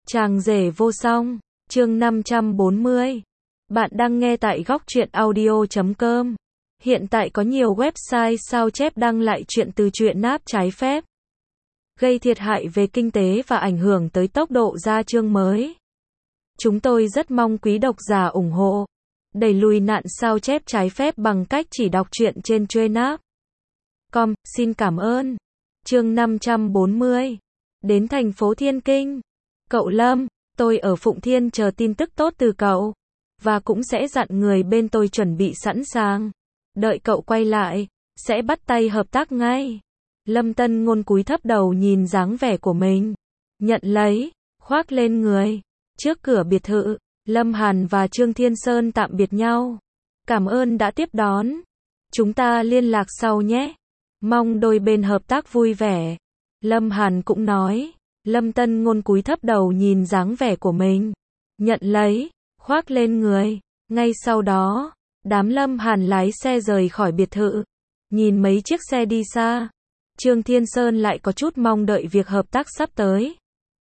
Chàng rể vô song, chương 540. Bạn đang nghe tại góc truyện audio.com. Hiện tại có nhiều website sao chép đăng lại chuyện từ truyện náp trái phép, gây thiệt hại về kinh tế và ảnh hưởng tới tốc độ ra chương mới. Chúng tôi rất mong quý độc giả ủng hộ, đẩy lùi nạn sao chép trái phép bằng cách chỉ đọc truyện trên Trainap.com. Xin cảm ơn. Chương 540. Đến thành phố Thiên Kinh. Cậu Lâm, tôi ở Phụng Thiên chờ tin tức tốt từ cậu, và cũng sẽ dặn người bên tôi chuẩn bị sẵn sàng. Đợi cậu quay lại, sẽ bắt tay hợp tác ngay. Lâm Tân Ngôn cúi thấp đầu nhìn dáng vẻ của mình, nhận lấy, khoác lên người. Trước cửa biệt thự, Lâm Hàn và Trương Thiên Sơn tạm biệt nhau. Cảm ơn đã tiếp đón. Chúng ta liên lạc sau nhé. Mong đôi bên hợp tác vui vẻ. Lâm Hàn cũng nói. Lâm Tân Ngôn cúi thấp đầu nhìn dáng vẻ của mình, nhận lấy, khoác lên người. Ngay sau đó, đám Lâm Hàn lái xe rời khỏi biệt thự. Nhìn mấy chiếc xe đi xa, Trương Thiên Sơn lại có chút mong đợi việc hợp tác sắp tới.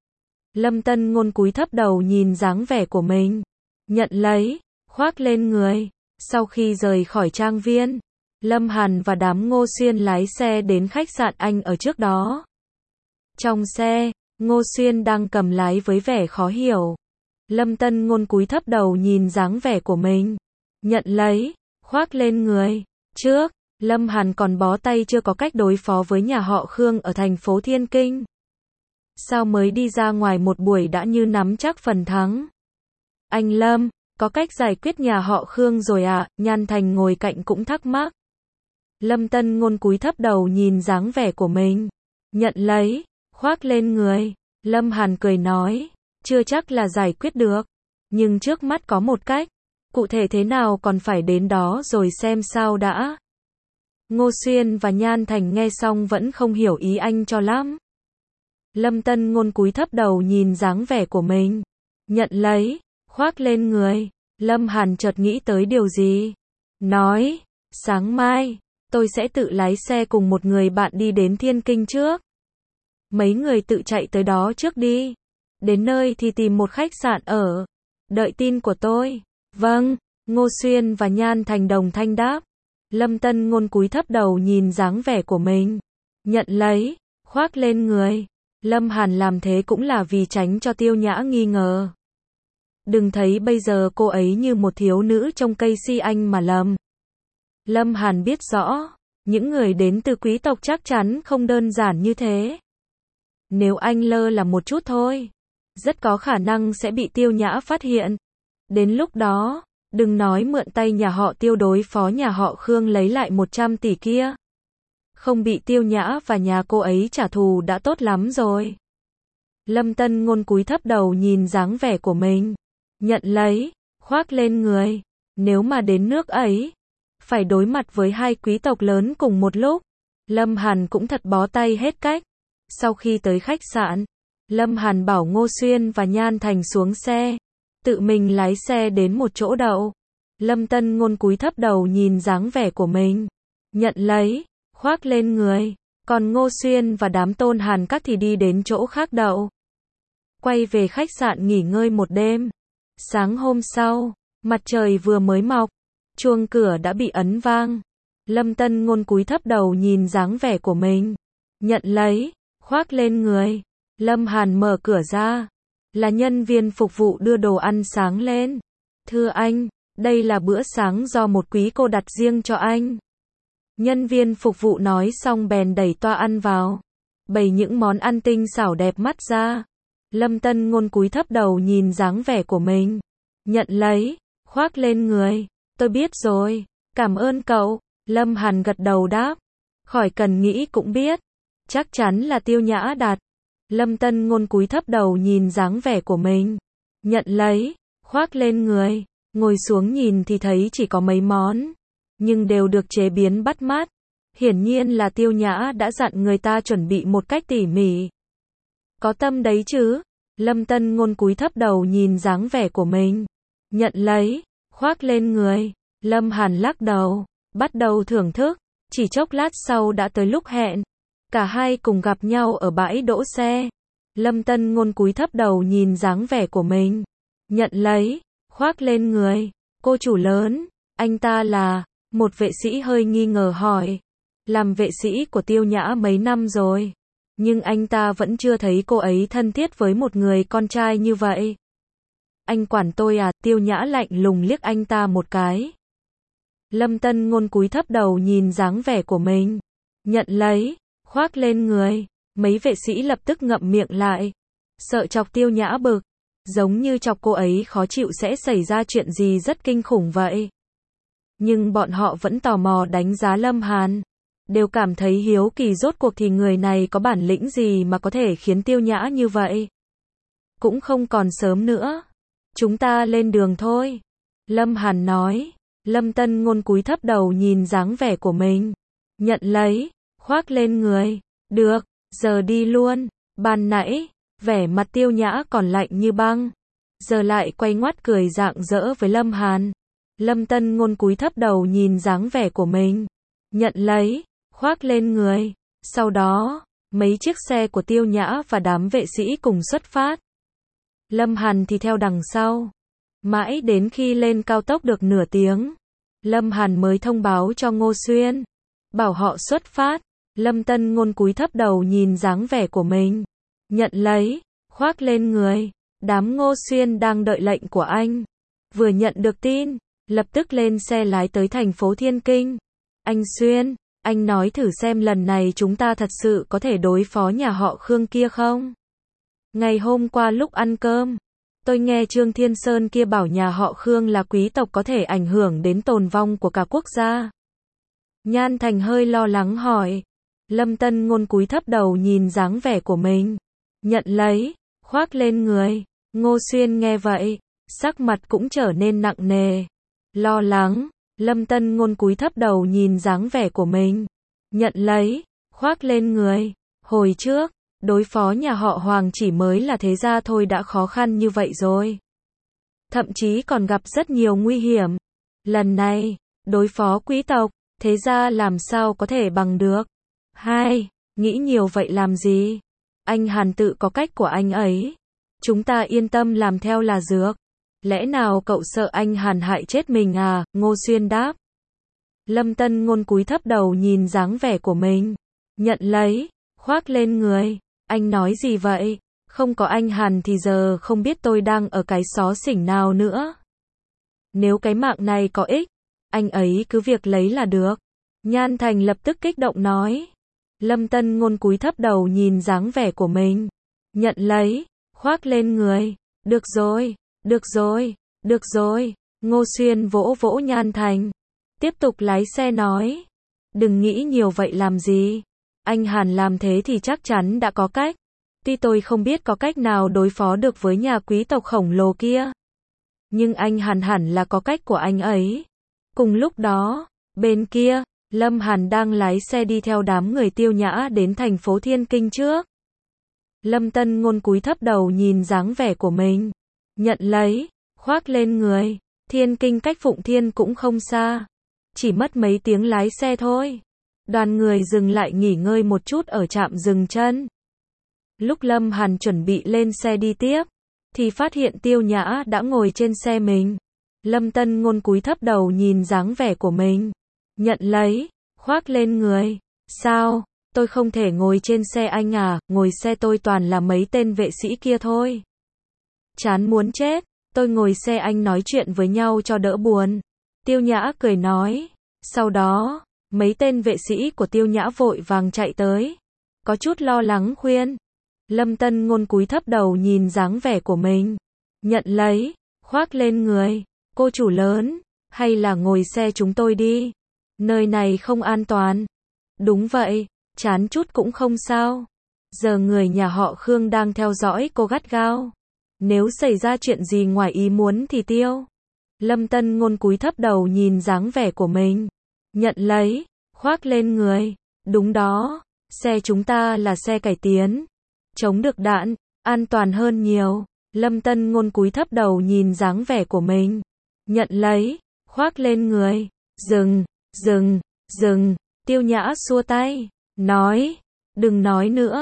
Lâm Tân Ngôn cúi thấp đầu nhìn dáng vẻ của mình, nhận lấy, khoác lên người. Sau khi rời khỏi trang viên, Lâm Hàn và đám Ngô Xuyên lái xe đến khách sạn Anh ở trước đó. Trong xe, Ngô Xuyên đang cầm lái với vẻ khó hiểu. Lâm Tân Ngôn cúi thấp đầu nhìn dáng vẻ của mình, nhận lấy, khoác lên người. Trước, Lâm Hàn còn bó tay chưa có cách đối phó với nhà họ Khương ở thành phố Thiên Kinh. Sao mới đi ra ngoài một buổi đã như nắm chắc phần thắng? Anh Lâm, có cách giải quyết nhà họ Khương rồi à? Nhan Thành ngồi cạnh cũng thắc mắc. Lâm Tân Ngôn cúi thấp đầu nhìn dáng vẻ của mình, nhận lấy, khoác lên người. Lâm Hàn cười nói, chưa chắc là giải quyết được, nhưng trước mắt có một cách. Cụ thể thế nào còn phải đến đó rồi xem sao đã. Ngô Xuyên và Nhan Thành nghe xong vẫn không hiểu ý anh cho lắm. Lâm Tân Ngôn cúi thấp đầu nhìn dáng vẻ của mình, nhận lấy, khoác lên người. Lâm Hàn chợt nghĩ tới điều gì, nói, sáng mai, tôi sẽ tự lái xe cùng một người bạn đi đến Thiên Kinh trước. Mấy người tự chạy tới đó trước đi. Đến nơi thì tìm một khách sạn ở. Đợi tin của tôi. Vâng, Ngô Xuyên và Nhan Thành đồng thanh đáp. Lâm Tân Ngôn cúi thấp đầu nhìn dáng vẻ của mình, nhận lấy, khoác lên người. Lâm Hàn làm thế cũng là vì tránh cho Tiêu Nhã nghi ngờ. Đừng thấy bây giờ cô ấy như một thiếu nữ trong cây si anh mà lầm. Lâm Hàn biết rõ, những người đến từ quý tộc chắc chắn không đơn giản như thế. Nếu anh lơ là một chút thôi, rất có khả năng sẽ bị Tiêu Nhã phát hiện. Đến lúc đó, đừng nói mượn tay nhà họ Tiêu đối phó nhà họ Khương lấy lại 100 tỷ kia. Không bị Tiêu Nhã và nhà cô ấy trả thù đã tốt lắm rồi. Lâm Tân Ngôn cúi thấp đầu nhìn dáng vẻ của mình, nhận lấy, khoác lên người. Nếu mà đến nước ấy, phải đối mặt với hai quý tộc lớn cùng một lúc, Lâm Hàn cũng thật bó tay hết cách. Sau khi tới khách sạn, Lâm Hàn bảo Ngô Xuyên và Nhan Thành xuống xe, tự mình lái xe đến một chỗ đậu. Lâm Tân Ngôn cúi thấp đầu nhìn dáng vẻ của mình, nhận lấy, khoác lên người. Còn Ngô Xuyên và đám Tôn Hàn các thì đi đến chỗ khác đậu. Quay về khách sạn nghỉ ngơi một đêm. Sáng hôm sau, mặt trời vừa mới mọc, chuông cửa đã bị ấn vang. Lâm Tân Ngôn cúi thấp đầu nhìn dáng vẻ của mình, nhận lấy, khoác lên người. Lâm Hàn mở cửa ra, là nhân viên phục vụ đưa đồ ăn sáng lên. Thưa anh, đây là bữa sáng do một quý cô đặt riêng cho anh. Nhân viên phục vụ nói xong bèn đẩy toa ăn vào, bày những món ăn tinh xảo đẹp mắt ra. Lâm Tân Ngôn cúi thấp đầu nhìn dáng vẻ của mình, nhận lấy, khoác lên người. Tôi biết rồi, cảm ơn cậu. Lâm Hàn gật đầu đáp, khỏi cần nghĩ cũng biết, chắc chắn là Tiêu Nhã đặt. Lâm Tân Ngôn cúi thấp đầu nhìn dáng vẻ của mình, nhận lấy, khoác lên người. Ngồi xuống nhìn thì thấy chỉ có mấy món, nhưng đều được chế biến bắt mắt. Hiển nhiên là Tiêu Nhã đã dặn người ta chuẩn bị một cách tỉ mỉ. Có tâm đấy chứ. Lâm Tân Ngôn cúi thấp đầu nhìn dáng vẻ của mình, nhận lấy, khoác lên người. Lâm Hàn lắc đầu, bắt đầu thưởng thức. Chỉ chốc lát sau đã tới lúc hẹn. Cả hai cùng gặp nhau ở bãi đỗ xe. Lâm Tân Ngôn cúi thấp đầu nhìn dáng vẻ của mình. Nhận lấy, khoác lên người. Cô chủ lớn, anh ta là, một vệ sĩ hơi nghi ngờ hỏi. Làm vệ sĩ của Tiêu Nhã mấy năm rồi. Nhưng anh ta vẫn chưa thấy cô ấy thân thiết với một người con trai như vậy. Anh quản tôi à? Tiêu Nhã lạnh lùng liếc anh ta một cái. Lâm Tân Ngôn cúi thấp đầu nhìn dáng vẻ của mình. Nhận lấy, khoác lên người. Mấy vệ sĩ lập tức ngậm miệng lại. Sợ chọc Tiêu Nhã bực. Giống như chọc cô ấy khó chịu sẽ xảy ra chuyện gì rất kinh khủng vậy. Nhưng bọn họ vẫn tò mò đánh giá Lâm Hàn. Đều cảm thấy hiếu kỳ rốt cuộc thì người này có bản lĩnh gì mà có thể khiến Tiêu Nhã như vậy. Cũng không còn sớm nữa. Chúng ta lên đường thôi. Lâm Hàn nói. Lâm Tân Ngôn cúi thấp đầu nhìn dáng vẻ của mình. Nhận lấy, khoác lên người. Được, giờ đi luôn. Ban nãy, vẻ mặt Tiêu Nhã còn lạnh như băng. Giờ lại quay ngoắt cười rạng rỡ với Lâm Hàn. Lâm Tân Ngôn cúi thấp đầu nhìn dáng vẻ của mình. Nhận lấy, khoác lên người. Sau đó, mấy chiếc xe của Tiêu Nhã và đám vệ sĩ cùng xuất phát. Lâm Hàn thì theo đằng sau. Mãi đến khi lên cao tốc được nửa tiếng, Lâm Hàn mới thông báo cho Ngô Xuyên. Bảo họ xuất phát. Lâm Tân Ngôn cúi thấp đầu nhìn dáng vẻ của mình. Nhận lấy, khoác lên người. Đám Ngô Xuyên đang đợi lệnh của anh. Vừa nhận được tin, lập tức lên xe lái tới thành phố Thiên Kinh. Anh Xuyên, anh nói thử xem lần này chúng ta thật sự có thể đối phó nhà họ Khương kia không? Ngày hôm qua lúc ăn cơm, tôi nghe Trương Thiên Sơn kia bảo nhà họ Khương là quý tộc có thể ảnh hưởng đến tồn vong của cả quốc gia. Nhan Thành hơi lo lắng hỏi. Lâm Tân Ngôn cúi thấp đầu nhìn dáng vẻ của mình. Nhận lấy, khoác lên người. Ngô Xuyên nghe vậy, sắc mặt cũng trở nên nặng nề. Lo lắng. Lâm Tân Ngôn cúi thấp đầu nhìn dáng vẻ của mình. Nhận lấy, khoác lên người. Hồi trước, đối phó nhà họ Hoàng chỉ mới là thế gia thôi đã khó khăn như vậy rồi. Thậm chí còn gặp rất nhiều nguy hiểm. Lần này, đối phó quý tộc, thế gia làm sao có thể bằng được. Hai, nghĩ nhiều vậy làm gì? Anh Hàn tự có cách của anh ấy. Chúng ta yên tâm làm theo là được. Lẽ nào cậu sợ anh Hàn hại chết mình à? Ngô Xuyên đáp. Lâm Tân Ngôn cúi thấp đầu nhìn dáng vẻ của mình. Nhận lấy, khoác lên người. Anh nói gì vậy? Không có anh Hàn thì giờ không biết tôi đang ở cái xó xỉnh nào nữa. Nếu cái mạng này có ích, anh ấy cứ việc lấy là được. Nhan Thành lập tức kích động nói. Lâm Tân Ngôn cúi thấp đầu nhìn dáng vẻ của mình. Nhận lấy, khoác lên người. Được rồi, được rồi, được rồi. Ngô Xuyên vỗ vỗ Nhan Thành. Tiếp tục lái xe nói. Đừng nghĩ nhiều vậy làm gì. Anh Hàn làm thế thì chắc chắn đã có cách. Tuy tôi không biết có cách nào đối phó được với nhà quý tộc khổng lồ kia. Nhưng anh Hàn hẳn là có cách của anh ấy. Cùng lúc đó, bên kia, Lâm Hàn đang lái xe đi theo đám người Tiêu Nhã đến thành phố Thiên Kinh trước. Lâm Tân Ngôn cúi thấp đầu nhìn dáng vẻ của mình. Nhận lấy, khoác lên người. Thiên Kinh cách Phụng Thiên cũng không xa. Chỉ mất mấy tiếng lái xe thôi. Đoàn người dừng lại nghỉ ngơi một chút ở trạm dừng chân. Lúc Lâm Hàn chuẩn bị lên xe đi tiếp, thì phát hiện Tiêu Nhã đã ngồi trên xe mình. Lâm Tân Ngôn cúi thấp đầu nhìn dáng vẻ của mình. Nhận lấy, khoác lên người. Sao, tôi không thể ngồi trên xe anh à? Ngồi xe tôi toàn là mấy tên vệ sĩ kia thôi. Chán muốn chết, tôi ngồi xe anh nói chuyện với nhau cho đỡ buồn. Tiêu Nhã cười nói. Sau đó, mấy tên vệ sĩ của Tiêu Nhã vội vàng chạy tới. Có chút lo lắng khuyên. Lâm Tân Ngôn cúi thấp đầu nhìn dáng vẻ của mình. Nhận lấy, khoác lên người. Cô chủ lớn, hay là ngồi xe chúng tôi đi. Nơi này không an toàn. Đúng vậy, chán chút cũng không sao. Giờ người nhà họ Khương đang theo dõi cô gắt gao. Nếu xảy ra chuyện gì ngoài ý muốn thì tiêu. Lâm Tân Ngôn cúi thấp đầu nhìn dáng vẻ của mình. Nhận lấy, khoác lên người. Đúng đó, xe chúng ta là xe cải tiến. Chống được đạn, an toàn hơn nhiều. Lâm Tân Ngôn cúi thấp đầu nhìn dáng vẻ của mình. Nhận lấy, khoác lên người. Dừng, dừng, dừng. Tiêu Nhã xua tay. Nói, đừng nói nữa.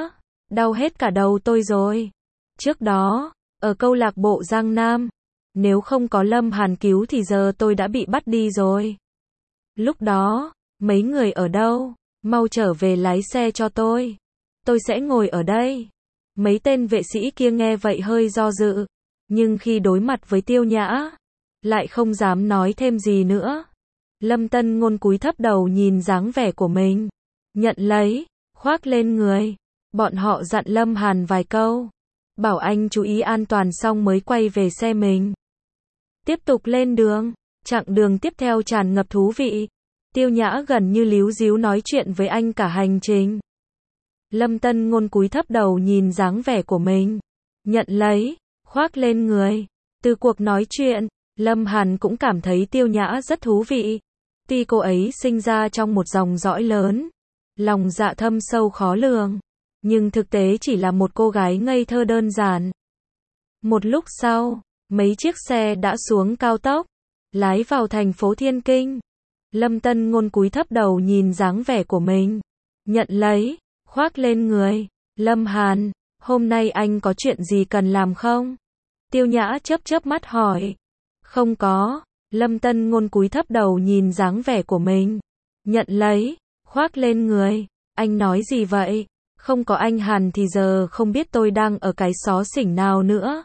đau hết cả đầu tôi rồi. Trước đó, ở câu lạc bộ Giang Nam, nếu không có Lâm Hàn cứu thì giờ tôi đã bị bắt đi rồi. Lúc đó, mấy người ở đâu? Mau trở về lái xe cho tôi. Tôi sẽ ngồi ở đây. Mấy tên vệ sĩ kia nghe vậy hơi do dự, nhưng khi đối mặt với Tiêu Nhã, lại không dám nói thêm gì nữa. Lâm Tân Ngôn cúi thấp đầu nhìn dáng vẻ của mình, nhận lấy, khoác lên người. Bọn họ dặn Lâm Hàn vài câu, bảo anh chú ý an toàn xong mới quay về xe mình. Tiếp tục lên đường, chặng đường tiếp theo tràn ngập thú vị. Tiêu Nhã gần như líu díu nói chuyện với anh cả hành trình. Lâm Tân Ngôn cúi thấp đầu nhìn dáng vẻ của mình, nhận lấy, khoác lên người. Từ cuộc nói chuyện, Lâm Hàn cũng cảm thấy Tiêu Nhã rất thú vị. Tuy cô ấy sinh ra trong một dòng dõi lớn, lòng dạ thâm sâu khó lường, nhưng thực tế chỉ là một cô gái ngây thơ đơn giản. Một lúc sau, mấy chiếc xe đã xuống cao tốc, lái vào thành phố Thiên Kinh. Lâm Tân Ngôn cúi thấp đầu nhìn dáng vẻ của mình, nhận lấy, khoác lên người. Lâm Hàn, hôm nay anh có chuyện gì cần làm không? Tiêu Nhã chớp chớp mắt hỏi. Không có. Lâm Tân Ngôn cúi thấp đầu nhìn dáng vẻ của mình, nhận lấy, khoác lên người. Anh nói gì vậy? Không có anh Hàn thì giờ không biết tôi đang ở cái xó xỉnh nào nữa.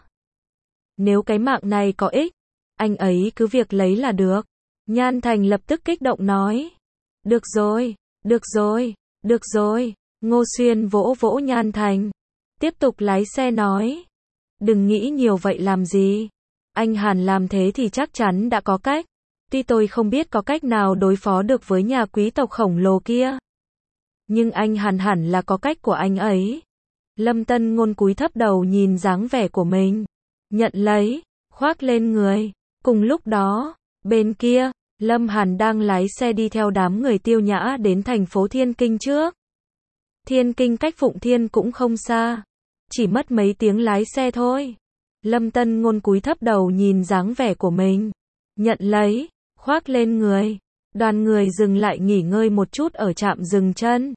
Nếu cái mạng này có ích, anh ấy cứ việc lấy là được. Nhan Thành lập tức kích động nói. Được rồi, được rồi, được rồi. Ngô Xuyên vỗ vỗ Nhan Thành, tiếp tục lái xe nói. Đừng nghĩ nhiều vậy làm gì. Anh Hàn làm thế thì chắc chắn đã có cách. Tuy tôi không biết có cách nào đối phó được với nhà quý tộc khổng lồ kia, nhưng anh Hàn hẳn là có cách của anh ấy. Lâm Tân Ngôn cúi thấp đầu nhìn dáng vẻ của mình, nhận lấy, khoác lên người. Cùng lúc đó, bên kia, Lâm Hàn đang lái xe đi theo đám người Tiêu Nhã đến thành phố Thiên Kinh trước. Thiên Kinh cách Phụng Thiên cũng không xa, chỉ mất mấy tiếng lái xe thôi. Lâm Tân Ngôn cúi thấp đầu nhìn dáng vẻ của mình, nhận lấy, khoác lên người. Đoàn người dừng lại nghỉ ngơi một chút ở trạm dừng chân.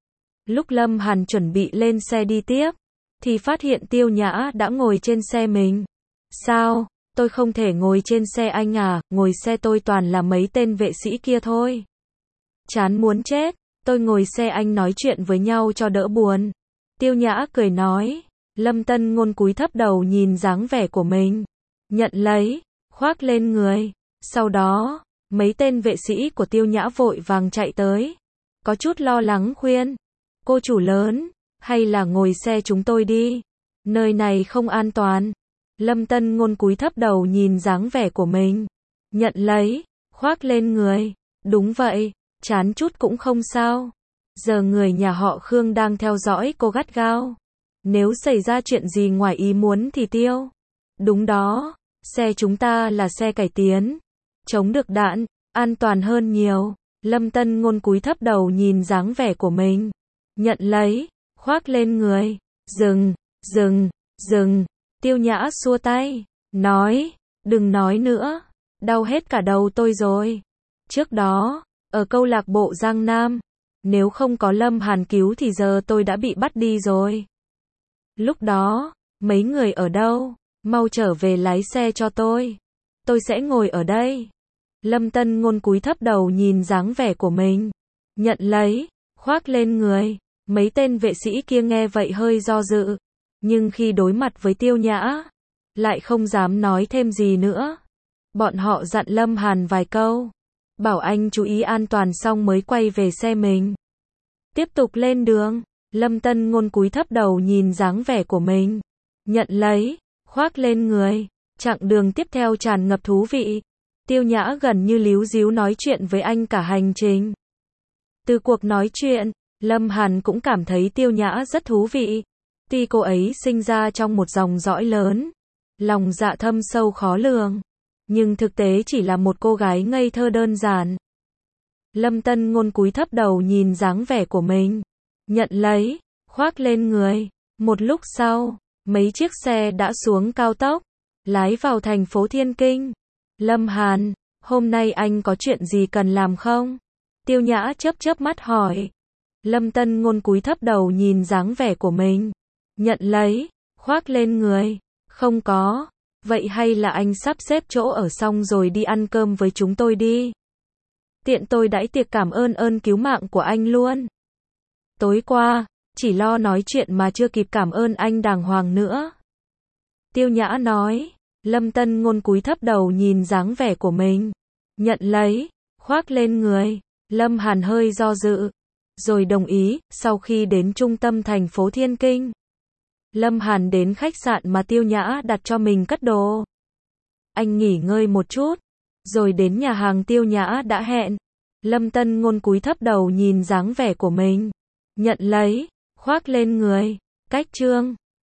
Lúc Lâm Hàn chuẩn bị lên xe đi tiếp, thì phát hiện Tiêu Nhã đã ngồi trên xe mình. Sao, tôi không thể ngồi trên xe anh à, ngồi xe tôi toàn là mấy tên vệ sĩ kia thôi. Chán muốn chết, tôi ngồi xe anh nói chuyện với nhau cho đỡ buồn. Tiêu Nhã cười nói. Lâm Tân Ngôn cúi thấp đầu nhìn dáng vẻ của mình, nhận lấy, khoác lên người. Sau đó, mấy tên vệ sĩ của Tiêu Nhã vội vàng chạy tới, có chút lo lắng khuyên. Cô chủ lớn, hay là ngồi xe chúng tôi đi, nơi này không an toàn. Lâm Tân Ngôn cúi thấp đầu nhìn dáng vẻ của mình, nhận lấy, khoác lên người. Đúng vậy, chán chút cũng không sao. Giờ người nhà họ Khương đang theo dõi cô gắt gao. Nếu xảy ra chuyện gì ngoài ý muốn thì tiêu. Đúng đó, xe chúng ta là xe cải tiến, chống được đạn, an toàn hơn nhiều. Lâm Tân Ngôn cúi thấp đầu nhìn dáng vẻ của mình, nhận lấy, khoác lên người. Dừng, dừng, dừng. Tiêu Nhã xua tay, nói, đừng nói nữa, đau hết cả đầu tôi rồi. Trước đó, ở câu lạc bộ Giang Nam, nếu không có Lâm Hàn cứu thì giờ tôi đã bị bắt đi rồi. Lúc đó, mấy người ở đâu? Mau trở về lái xe cho tôi. Tôi sẽ ngồi ở đây. Lâm Tân Ngôn cúi thấp đầu nhìn dáng vẻ của mình, nhận lấy, khoác lên người. Mấy tên vệ sĩ kia nghe vậy hơi do dự, nhưng khi đối mặt với Tiêu Nhã, lại không dám nói thêm gì nữa. Bọn họ dặn Lâm Hàn vài câu, bảo anh chú ý an toàn xong mới quay về xe mình. Tiếp tục lên đường. Lâm Tân Ngôn cúi thấp đầu nhìn dáng vẻ của mình, nhận lấy, khoác lên người. Chặng đường tiếp theo tràn ngập thú vị. Tiêu Nhã gần như líu díu nói chuyện với anh cả hành trình. Từ cuộc nói chuyện, Lâm Hàn cũng cảm thấy Tiêu Nhã rất thú vị. Tuy cô ấy sinh ra trong một dòng dõi lớn, lòng dạ thâm sâu khó lường, nhưng thực tế chỉ là một cô gái ngây thơ đơn giản. Lâm Tân Ngôn cúi thấp đầu nhìn dáng vẻ của mình, nhận lấy, khoác lên người. Một lúc sau, mấy chiếc xe đã xuống cao tốc, lái vào thành phố Thiên Kinh. Lâm Hàn, hôm nay anh có chuyện gì cần làm không? Tiêu Nhã chớp chớp mắt hỏi. Lâm Tân Ngôn cúi thấp đầu nhìn dáng vẻ của mình. Nhận lấy, khoác lên người. Không có. Vậy hay là anh sắp xếp chỗ ở xong rồi đi ăn cơm với chúng tôi đi. Tiện tôi đãi tiệc cảm ơn ơn cứu mạng của anh luôn. Tối qua, chỉ lo nói chuyện mà chưa kịp cảm ơn anh đàng hoàng nữa. Tiêu Nhã nói. Lâm Tân Ngôn cúi thấp đầu nhìn dáng vẻ của mình. Nhận lấy, khoác lên người. Lâm Hàn hơi do dự, rồi đồng ý. Sau khi đến trung tâm thành phố Thiên Kinh, Lâm Hàn đến khách sạn mà Tiêu Nhã đặt cho mình cất đồ. Anh nghỉ ngơi một chút, rồi đến nhà hàng Tiêu Nhã đã hẹn. Lâm Tân Ngôn cúi thấp đầu nhìn dáng vẻ của mình. Nhận lấy, khoác lên người. Cách trương.